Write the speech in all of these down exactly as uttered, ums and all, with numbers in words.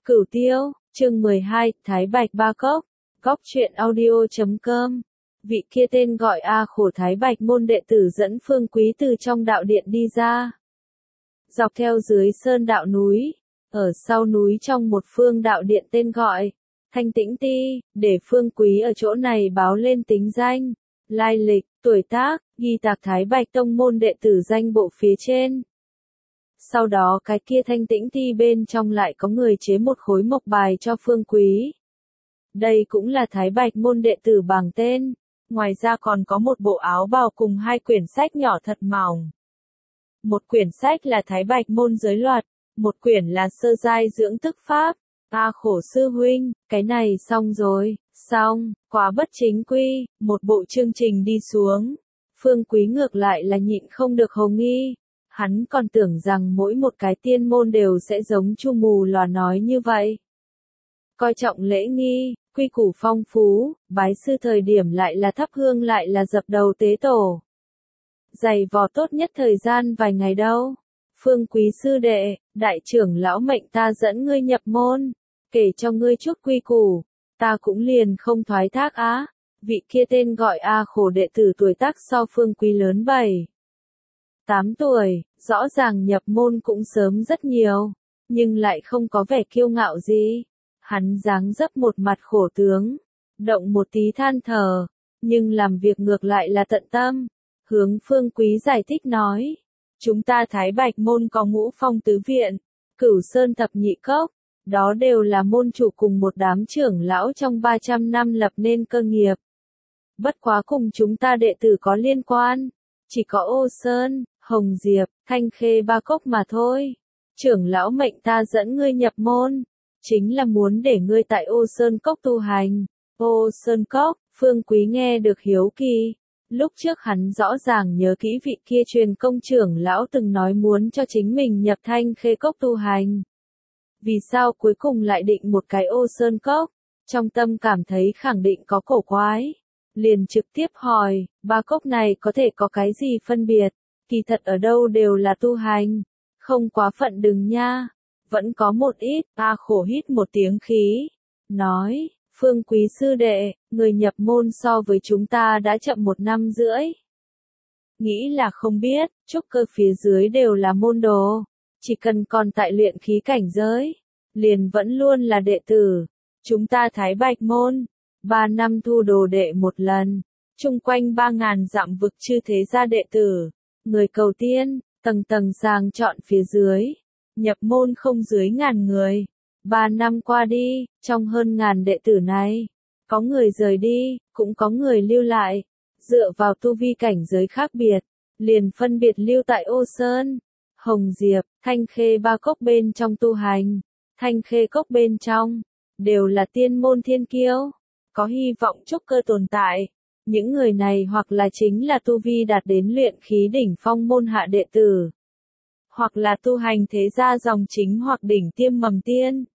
Cửu Tiêu, chương mười hai, Thái Bạch Ba Cốc, Cóc truyện audio chấm com. Vị kia tên gọi A Khổ Thái Bạch môn đệ tử dẫn Phương Quý từ trong đạo điện đi ra. Dọc theo dưới sơn đạo núi, ở sau núi trong một phương đạo điện tên gọi Thanh Tĩnh Ti, để Phương Quý ở chỗ này báo lên tính danh, lai lịch, tuổi tác, ghi tạc Thái Bạch tông môn đệ tử danh bộ phía trên. Sau đó cái kia Thanh Tĩnh Ti bên trong lại có người chế một khối mộc bài cho Phương Quý. Đây cũng là Thái Bạch môn đệ tử bảng tên, ngoài ra còn có một bộ áo bào cùng hai quyển sách nhỏ thật mỏng. Một quyển sách là Thái Bạch môn giới luật, một quyển là sơ giai dưỡng thức pháp. A Khổ sư huynh, cái này xong rồi, xong, quá bất chính quy, một bộ chương trình đi xuống. Phương Quý ngược lại là nhịn không được hồ nghi. Hắn còn tưởng rằng mỗi một cái tiên môn đều sẽ giống Chu Mù Lòa nói như vậy. Coi trọng lễ nghi, quy củ phong phú, bái sư thời điểm lại là thắp hương lại là dập đầu tế tổ. Giày vò tốt nhất thời gian vài ngày đâu. Phương Quý sư đệ, đại trưởng lão mệnh ta dẫn ngươi nhập môn, kể cho ngươi chút quy củ, ta cũng liền không thoái thác á. Vị kia tên gọi A Khổ đệ tử tuổi tác so Phương Quý lớn bảy tám tuổi, rõ ràng nhập môn cũng sớm rất nhiều, nhưng lại không có vẻ kiêu ngạo gì. Hắn dáng dấp một mặt khổ tướng, động một tí than thở, nhưng làm việc ngược lại là tận tâm. Hướng Phương Quý giải thích nói, chúng ta Thái Bạch môn có Ngũ Phong tứ viện, Cửu Sơn thập nhị cốc, đó đều là môn chủ cùng một đám trưởng lão trong ba trăm năm lập nên cơ nghiệp. Bất quá cùng chúng ta đệ tử có liên quan, chỉ có Ô Sơn, Hồng Diệp, Thanh Khê ba cốc mà thôi. Trưởng lão mệnh ta dẫn ngươi nhập môn, chính là muốn để ngươi tại Ô Sơn cốc tu hành. Ô Sơn cốc, Phương Quý nghe được hiếu kỳ. Lúc trước hắn rõ ràng nhớ kỹ vị kia truyền công trưởng lão từng nói muốn cho chính mình nhập Thanh Khê cốc tu hành. Vì sao cuối cùng lại định một cái Ô Sơn cốc? Trong tâm cảm thấy khẳng định có cổ quái. Liền trực tiếp hỏi, ba cốc này có thể có cái gì phân biệt? Kỳ thật ở đâu đều là tu hành, không quá phận đừng nha. Vẫn có một ít. A Khổ hít một tiếng khí, nói, Phương Quý sư đệ, người nhập môn so với chúng ta đã chậm một năm rưỡi. Nghĩ là không biết, trúc cơ phía dưới đều là môn đồ, chỉ cần còn tại luyện khí cảnh giới, liền vẫn luôn là đệ tử. Chúng ta Thái Bạch môn, ba năm thu đồ đệ một lần, chung quanh ba ngàn dặm vực chư thế gia đệ tử, người cầu tiên, tầng tầng sàng chọn phía dưới, nhập môn không dưới ngàn người. Ba năm qua đi, trong hơn ngàn đệ tử này, có người rời đi, cũng có người lưu lại, dựa vào tu vi cảnh giới khác biệt, liền phân biệt lưu tại Ô Sơn, Hồng Diệp, Thanh Khê ba cốc bên trong tu hành. Thanh Khê cốc bên trong, đều là tiên môn thiên kiêu, có hy vọng trúc cơ tồn tại. Những người này hoặc là chính là tu vi đạt đến luyện khí đỉnh phong môn hạ đệ tử, hoặc là tu hành thế gia dòng chính hoặc đỉnh tiêm mầm tiên.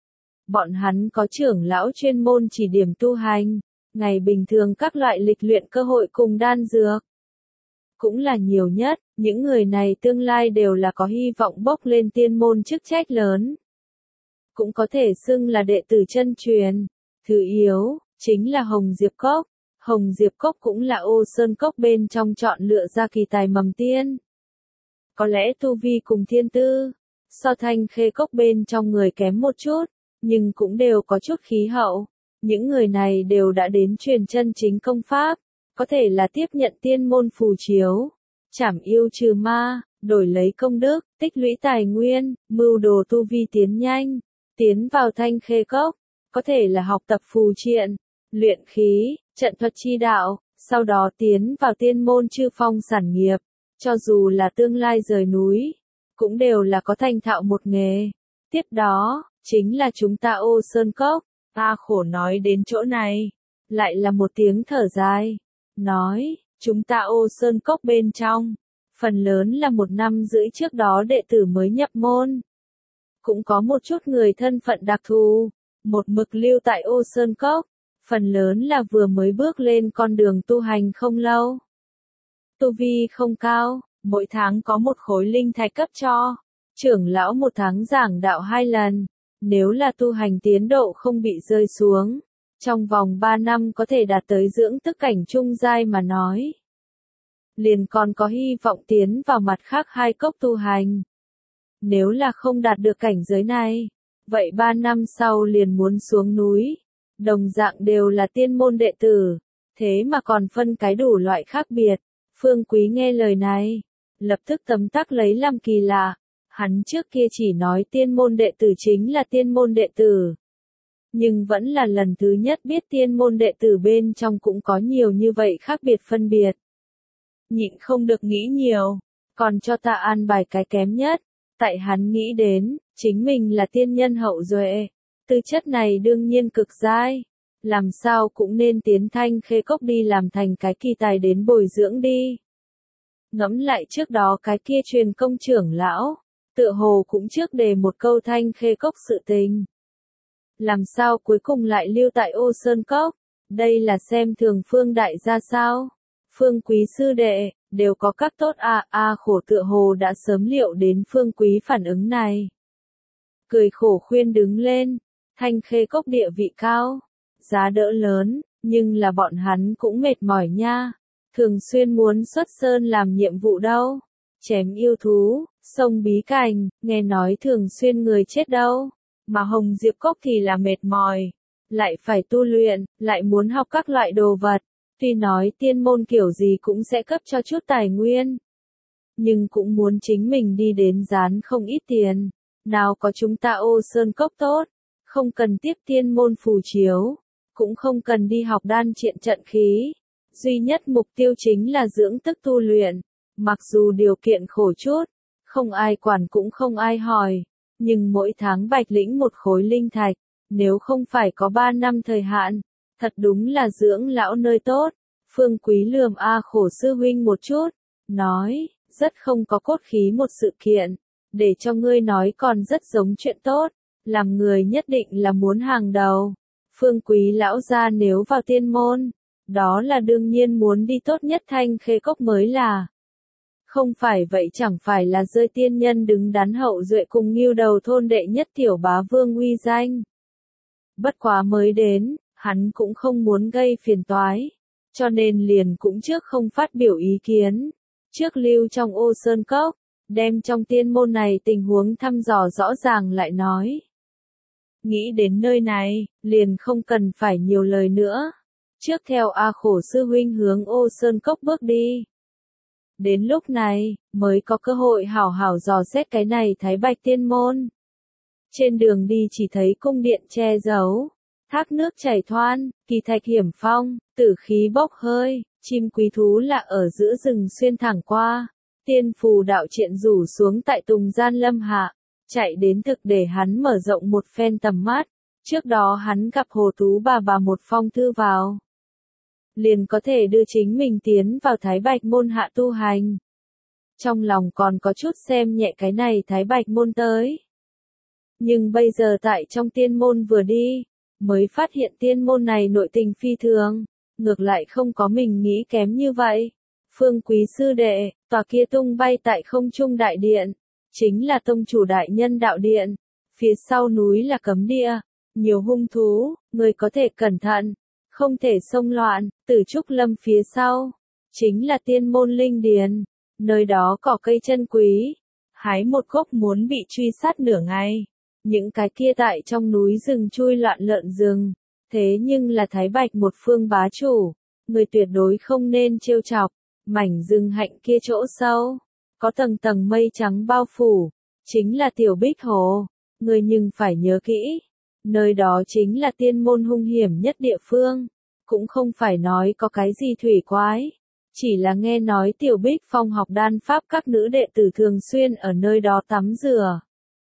Bọn hắn có trưởng lão chuyên môn chỉ điểm tu hành, ngày bình thường các loại lịch luyện cơ hội cùng đan dược. Cũng là nhiều nhất, những người này tương lai đều là có hy vọng bốc lên tiên môn chức trách lớn. Cũng có thể xưng là đệ tử chân truyền. Thứ yếu, chính là Hồng Diệp Cốc. Hồng Diệp Cốc cũng là Ô Sơn Cốc bên trong chọn lựa ra kỳ tài mầm tiên. Có lẽ tu vi cùng thiên tư, so Thanh Khê Cốc bên trong người kém một chút, nhưng cũng đều có chút khí hậu. Những người này đều đã đến truyền chân chính công pháp, có thể là tiếp nhận tiên môn phù chiếu, trảm yêu trừ ma, đổi lấy công đức, tích lũy tài nguyên, mưu đồ tu vi tiến nhanh, tiến vào Thanh Khê Cốc, có thể là học tập phù triện, luyện khí, trận thuật chi đạo, sau đó tiến vào tiên môn chư phong sản nghiệp, cho dù là tương lai rời núi, cũng đều là có thành thạo một nghề. Tiếp đó, chính là chúng ta Ô Sơn Cốc. A Khổ nói đến chỗ này, lại là một tiếng thở dài, nói, chúng ta Ô Sơn Cốc bên trong, phần lớn là một năm rưỡi trước đó đệ tử mới nhập môn. Cũng có một chút người thân phận đặc thù, một mực lưu tại Ô Sơn Cốc, phần lớn là vừa mới bước lên con đường tu hành không lâu. Tu vi không cao, mỗi tháng có một khối linh thạch cấp cho, trưởng lão một tháng giảng đạo hai lần, Nếu là tu hành tiến độ không bị rơi xuống, trong vòng ba năm có thể đạt tới dưỡng tức cảnh trung giai mà nói. Liền còn có hy vọng tiến vào mặt khác hai cốc tu hành. Nếu là không đạt được cảnh giới này, vậy ba năm sau liền muốn xuống núi. Đồng dạng đều là tiên môn đệ tử, thế mà còn phân cái đủ loại khác biệt. Phương Quý nghe lời này, lập tức tấm tắc lấy làm kỳ lạ. Hắn trước kia chỉ nói tiên môn đệ tử chính là tiên môn đệ tử. Nhưng vẫn là lần thứ nhất biết tiên môn đệ tử bên trong cũng có nhiều như vậy khác biệt phân biệt. Nhịn không được nghĩ nhiều, còn cho ta an bài cái kém nhất. Tại hắn nghĩ đến, chính mình là tiên nhân hậu duệ, tư chất này đương nhiên cực giai, làm sao cũng nên tiến Thanh Khê Cốc đi làm thành cái kỳ tài đến bồi dưỡng đi. Ngẫm lại trước đó cái kia truyền công trưởng lão, tựa hồ cũng trước đề một câu Thanh Khê Cốc sự tình. Làm sao cuối cùng lại lưu tại Ô Sơn Cốc, đây là xem thường Phương đại gia sao? Phương Quý sư đệ, đều có các tốt à, a khổ tựa hồ đã sớm liệu đến Phương Quý phản ứng này. Cười khổ khuyên đứng lên, Thanh Khê Cốc địa vị cao, giá đỡ lớn, nhưng là bọn hắn cũng mệt mỏi nha, thường xuyên muốn xuất sơn làm nhiệm vụ đâu, chém yêu thú, sông bí cảnh, nghe nói thường xuyên người chết đâu, mà Hồng Diệp Cốc thì là mệt mỏi, lại phải tu luyện, lại muốn học các loại đồ vật. Tuy nói tiên môn kiểu gì cũng sẽ cấp cho chút tài nguyên, nhưng cũng muốn chính mình đi đến dán không ít tiền. Nào có chúng ta Ô Sơn Cốc tốt, không cần tiếp tiên môn phù chiếu, cũng không cần đi học đan triện trận khí. Duy nhất mục tiêu chính là dưỡng tức tu luyện, mặc dù điều kiện khổ chút, không ai quản cũng không ai hỏi, nhưng mỗi tháng bạch lĩnh một khối linh thạch, nếu không phải có ba năm thời hạn. Thật đúng là dưỡng lão nơi tốt. Phương Quý lườm A khổ sư huynh một chút, nói, rất không có cốt khí một sự kiện, để cho ngươi nói còn rất giống chuyện tốt, làm người nhất định là muốn hàng đầu. Phương Quý lão gia nếu vào tiên môn, đó là đương nhiên muốn đi tốt nhất Thanh Khê Cốc mới là. Không phải vậy chẳng phải là rơi tiên nhân đứng đắn hậu duệ cùng nghiêu đầu thôn đệ nhất tiểu bá vương uy danh. Bất quá mới đến, hắn cũng không muốn gây phiền toái, cho nên liền cũng trước không phát biểu ý kiến, trước lưu trong Ô Sơn Cốc, đem trong tiên môn này tình huống thăm dò rõ ràng lại nói. Nghĩ đến nơi này, liền không cần phải nhiều lời nữa, trước theo A khổ sư huynh hướng Ô Sơn Cốc bước đi. Đến lúc này, mới có cơ hội hảo hảo dò xét cái này Thái Bạch tiên môn. Trên đường đi chỉ thấy cung điện che giấu, thác nước chảy thoăn, kỳ thạch hiểm phong, tử khí bốc hơi, chim quý thú lạ ở giữa rừng xuyên thẳng qua, tiên phù đạo triện rủ xuống tại tùng gian lâm hạ, chạy đến thực để hắn mở rộng một phen tầm mắt, trước đó hắn gặp Hồ Tú bà bà một phong thư vào. Liền có thể đưa chính mình tiến vào Thái Bạch môn hạ tu hành. Trong lòng còn có chút xem nhẹ cái này Thái Bạch môn tới. Nhưng bây giờ tại trong tiên môn vừa đi, mới phát hiện tiên môn này nội tình phi thường, ngược lại không có mình nghĩ kém như vậy. Phương Quý sư đệ, tòa kia tung bay tại không trung đại điện, chính là tông chủ đại nhân đạo điện, phía sau núi là cấm địa, nhiều hung thú, người có thể cẩn thận, không thể xông loạn. Tử Trúc Lâm phía sau, chính là tiên môn linh điền, nơi đó cỏ cây chân quý, hái một gốc muốn bị truy sát nửa ngày. Những cái kia tại trong núi rừng chui loạn lợn rừng, thế nhưng là Thái Bạch một phương bá chủ, người tuyệt đối không nên trêu chọc. Mảnh rừng hạnh kia chỗ sâu, có tầng tầng mây trắng bao phủ, chính là Tiểu Bích Hồ, người nhưng phải nhớ kỹ, nơi đó chính là tiên môn hung hiểm nhất địa phương, cũng không phải nói có cái gì thủy quái, chỉ là nghe nói Tiểu Bích Phong học đan pháp các nữ đệ tử thường xuyên ở nơi đó tắm rửa.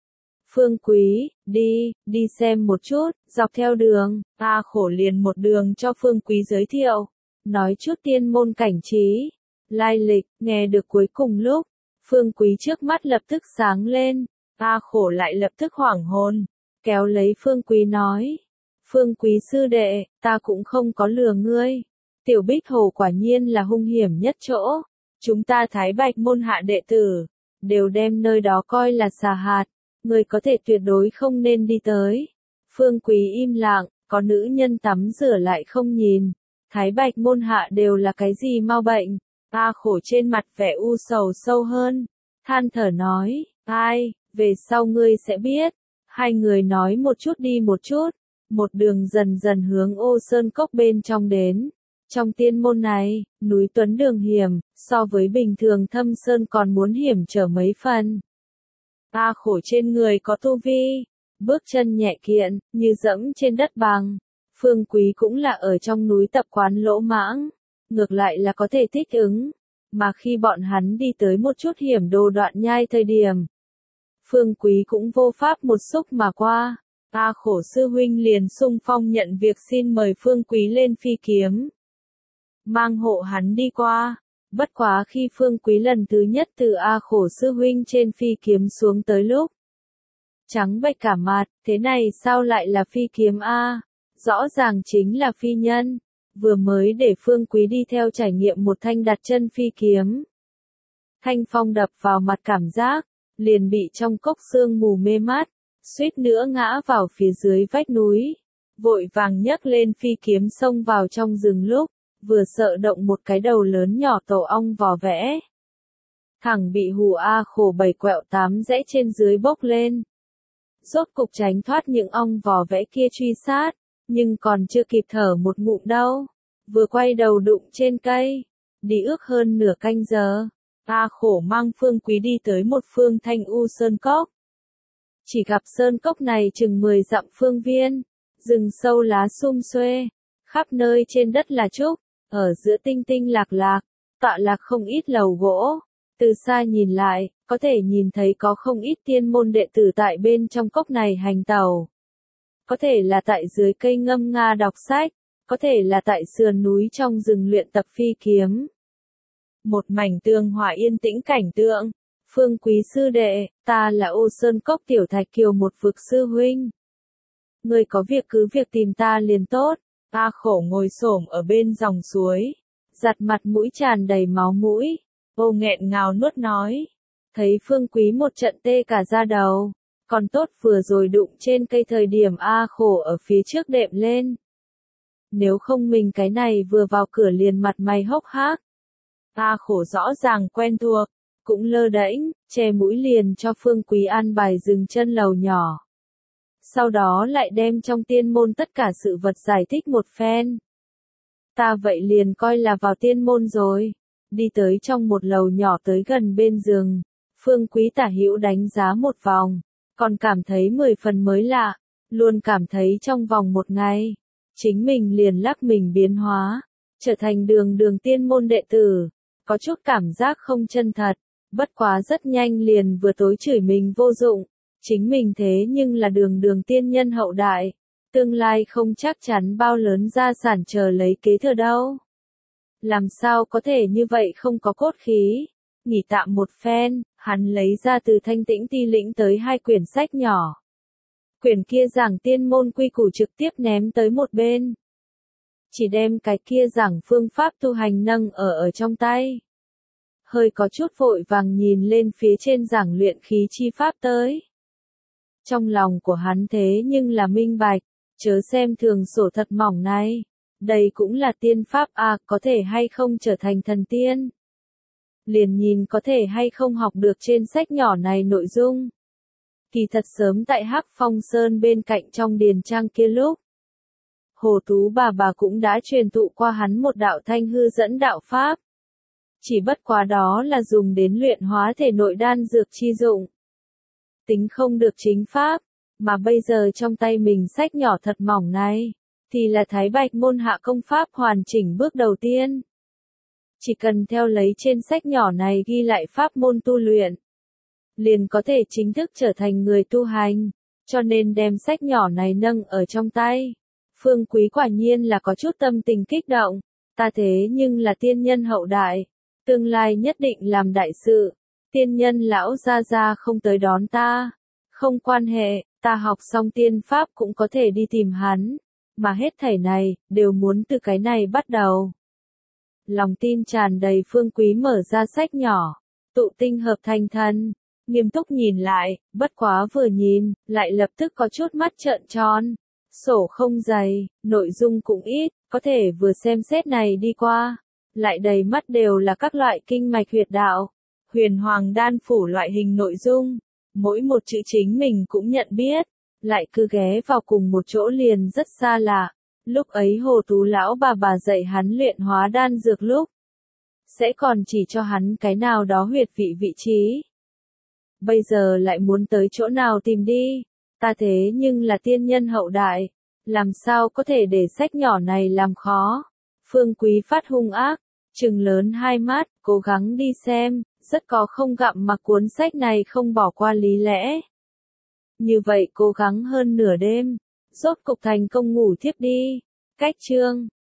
Phương Quý, đi, đi xem một chút, dọc theo đường, ta khổ liền một đường cho Phương Quý giới thiệu, nói chút tiên môn cảnh trí, lai lịch, nghe được cuối cùng lúc, Phương Quý trước mắt lập tức sáng lên, ta khổ lại lập tức hoảng hồn, kéo lấy Phương Quý nói, Phương Quý sư đệ, ta cũng không có lừa ngươi, Tiểu Bích Hồ quả nhiên là hung hiểm nhất chỗ, chúng ta Thái Bạch môn hạ đệ tử, đều đem nơi đó coi là xà hạt. Người có thể tuyệt đối không nên đi tới. Phương Quý im lặng, có nữ nhân tắm rửa lại không nhìn. Thái Bạch môn hạ đều là cái gì mau bệnh. A Khổ trên mặt vẻ u sầu sâu hơn. Than thở nói, ai, về sau ngươi sẽ biết. Hai người nói một chút đi một chút. Một đường dần dần hướng Ô Sơn Cốc bên trong đến. Trong tiên môn này, núi Tuấn đường hiểm, so với bình thường thâm sơn còn muốn hiểm trở mấy phần. A Khổ trên người có tu vi, bước chân nhẹ kiện, như dẫm trên đất bằng. Phương Quý cũng là ở trong núi tập quán lỗ mãng, ngược lại là có thể thích ứng. Mà khi bọn hắn đi tới một chút hiểm đồ đoạn nhai thời điểm, Phương Quý cũng vô pháp một xúc mà qua. A Khổ sư huynh liền xung phong nhận việc xin mời Phương Quý lên phi kiếm, mang hộ hắn đi qua. Bất quá khi Phương Quý lần thứ nhất từ A Khổ sư huynh trên phi kiếm xuống tới lúc, trắng bệch cả mặt, thế này sao lại là phi kiếm a? Rõ ràng chính là phi nhân. Vừa mới để Phương Quý đi theo trải nghiệm một thanh đặt chân phi kiếm. Thanh phong đập vào mặt cảm giác, liền bị trong cốc sương mù mê mắt, suýt nữa ngã vào phía dưới vách núi. Vội vàng nhấc lên phi kiếm xông vào trong rừng lúc, vừa sợ động một cái đầu lớn nhỏ tổ ong vò vẽ. Thẳng bị hù A Khổ bảy quẹo tám rẽ trên dưới bốc lên. Rốt cục tránh thoát những ong vò vẽ kia truy sát, nhưng còn chưa kịp thở một ngụm đâu. Vừa quay đầu đụng trên cây, đi ước hơn nửa canh giờ. A Khổ mang Phương Quý đi tới một phương thanh u sơn cốc. Chỉ gặp sơn cốc này chừng mười dặm phương viên, rừng sâu lá sum xuê, khắp nơi trên đất là trúc, ở giữa tinh tinh lạc lạc, tọa lạc không ít lầu gỗ. Từ xa nhìn lại, có thể nhìn thấy có không ít tiên môn đệ tử tại bên trong cốc này hành tẩu. Có thể là tại dưới cây ngâm nga đọc sách, có thể là tại sườn núi trong rừng luyện tập phi kiếm. Một mảnh tường hòa yên tĩnh cảnh tượng. Phương Quý sư đệ, ta là Ô Sơn Cốc Tiểu Thạch Kiều một vực sư huynh. Người có việc cứ việc tìm ta liền tốt. A Khổ ngồi xổm ở bên dòng suối, giặt mặt mũi tràn đầy máu mũi. Ô nghẹn ngào nuốt nói. Thấy Phương Quý một trận tê cả da đầu. Còn tốt vừa rồi đụng trên cây thời điểm A Khổ ở phía trước đệm lên. Nếu không mình cái này vừa vào cửa liền mặt mày hốc hác. A Khổ rõ ràng quen thuộc, cũng lơ đễnh, che mũi liền cho Phương Quý an bài dừng chân lầu nhỏ. Sau đó lại đem trong tiên môn tất cả sự vật giải thích một phen. Ta vậy liền coi là vào tiên môn rồi. Đi tới trong một lầu nhỏ tới gần bên giường, Phương Quý tả hữu đánh giá một vòng, còn cảm thấy mười phần mới lạ, luôn cảm thấy trong vòng một ngày, chính mình liền lắc mình biến hóa, trở thành đường đường tiên môn đệ tử, có chút cảm giác không chân thật, bất quá rất nhanh liền vừa tối chửi mình vô dụng, chính mình thế nhưng là đường đường tiên nhân hậu đại, tương lai không chắc chắn bao lớn gia sản chờ lấy kế thừa đâu. Làm sao có thể như vậy không có cốt khí. Nghỉ tạm một phen, hắn lấy ra từ Thanh Tĩnh Ti Lĩnh tới hai quyển sách nhỏ. Quyển kia giảng tiên môn quy củ trực tiếp ném tới một bên. Chỉ đem cái kia giảng phương pháp tu hành nâng ở ở trong tay. Hơi có chút vội vàng nhìn lên phía trên giảng luyện khí chi pháp tới. Trong lòng của hắn thế nhưng là minh bạch, chớ xem thường sổ thật mỏng này. Đây cũng là tiên pháp à, có thể hay không trở thành thần tiên. Liền nhìn có thể hay không học được trên sách nhỏ này nội dung. Kỳ thật sớm tại Hắc Phong Sơn bên cạnh trong điền trang kia lúc. Hồ Tú bà bà cũng đã truyền thụ qua hắn một đạo thanh hư dẫn đạo pháp. Chỉ bất quá đó là dùng đến luyện hóa thể nội đan dược chi dụng. Tính không được chính pháp, mà bây giờ trong tay mình sách nhỏ thật mỏng này. Thì là Thái Bạch môn hạ công pháp hoàn chỉnh bước đầu tiên. Chỉ cần theo lấy trên sách nhỏ này ghi lại pháp môn tu luyện, liền có thể chính thức trở thành người tu hành, cho nên đem sách nhỏ này nâng ở trong tay. Phương Quý quả nhiên là có chút tâm tình kích động, ta thế nhưng là tiên nhân hậu đại, tương lai nhất định làm đại sự, tiên nhân lão gia gia không tới đón ta, không quan hệ, ta học xong tiên pháp cũng có thể đi tìm hắn. Mà hết thảy này, đều muốn từ cái này bắt đầu. Lòng tin tràn đầy Phương Quý mở ra sách nhỏ, tụ tinh hợp thành thần. Nghiêm túc nhìn lại, bất quá vừa nhìn, lại lập tức có chút mắt trợn tròn. Sổ không dày, nội dung cũng ít, có thể vừa xem xét này đi qua. Lại đầy mắt đều là các loại kinh mạch huyệt đạo, huyền hoàng đan phủ loại hình nội dung. Mỗi một chữ chính mình cũng nhận biết, lại cứ ghé vào cùng một chỗ liền rất xa lạ. Lúc ấy Hồ Tú lão bà bà dạy hắn luyện hóa đan dược lúc, sẽ còn chỉ cho hắn cái nào đó huyệt vị vị trí. Bây giờ lại muốn tới chỗ nào tìm đi, ta thế nhưng là tiên nhân hậu đại, làm sao có thể để sách nhỏ này làm khó. Phương Quý Phát hung ác, trừng lớn hai mắt, cố gắng đi xem, rất có không gặm mặc cuốn sách này không bỏ qua lý lẽ. Như vậy cố gắng hơn nửa đêm, rốt cục thành công ngủ thiếp đi. Cách chương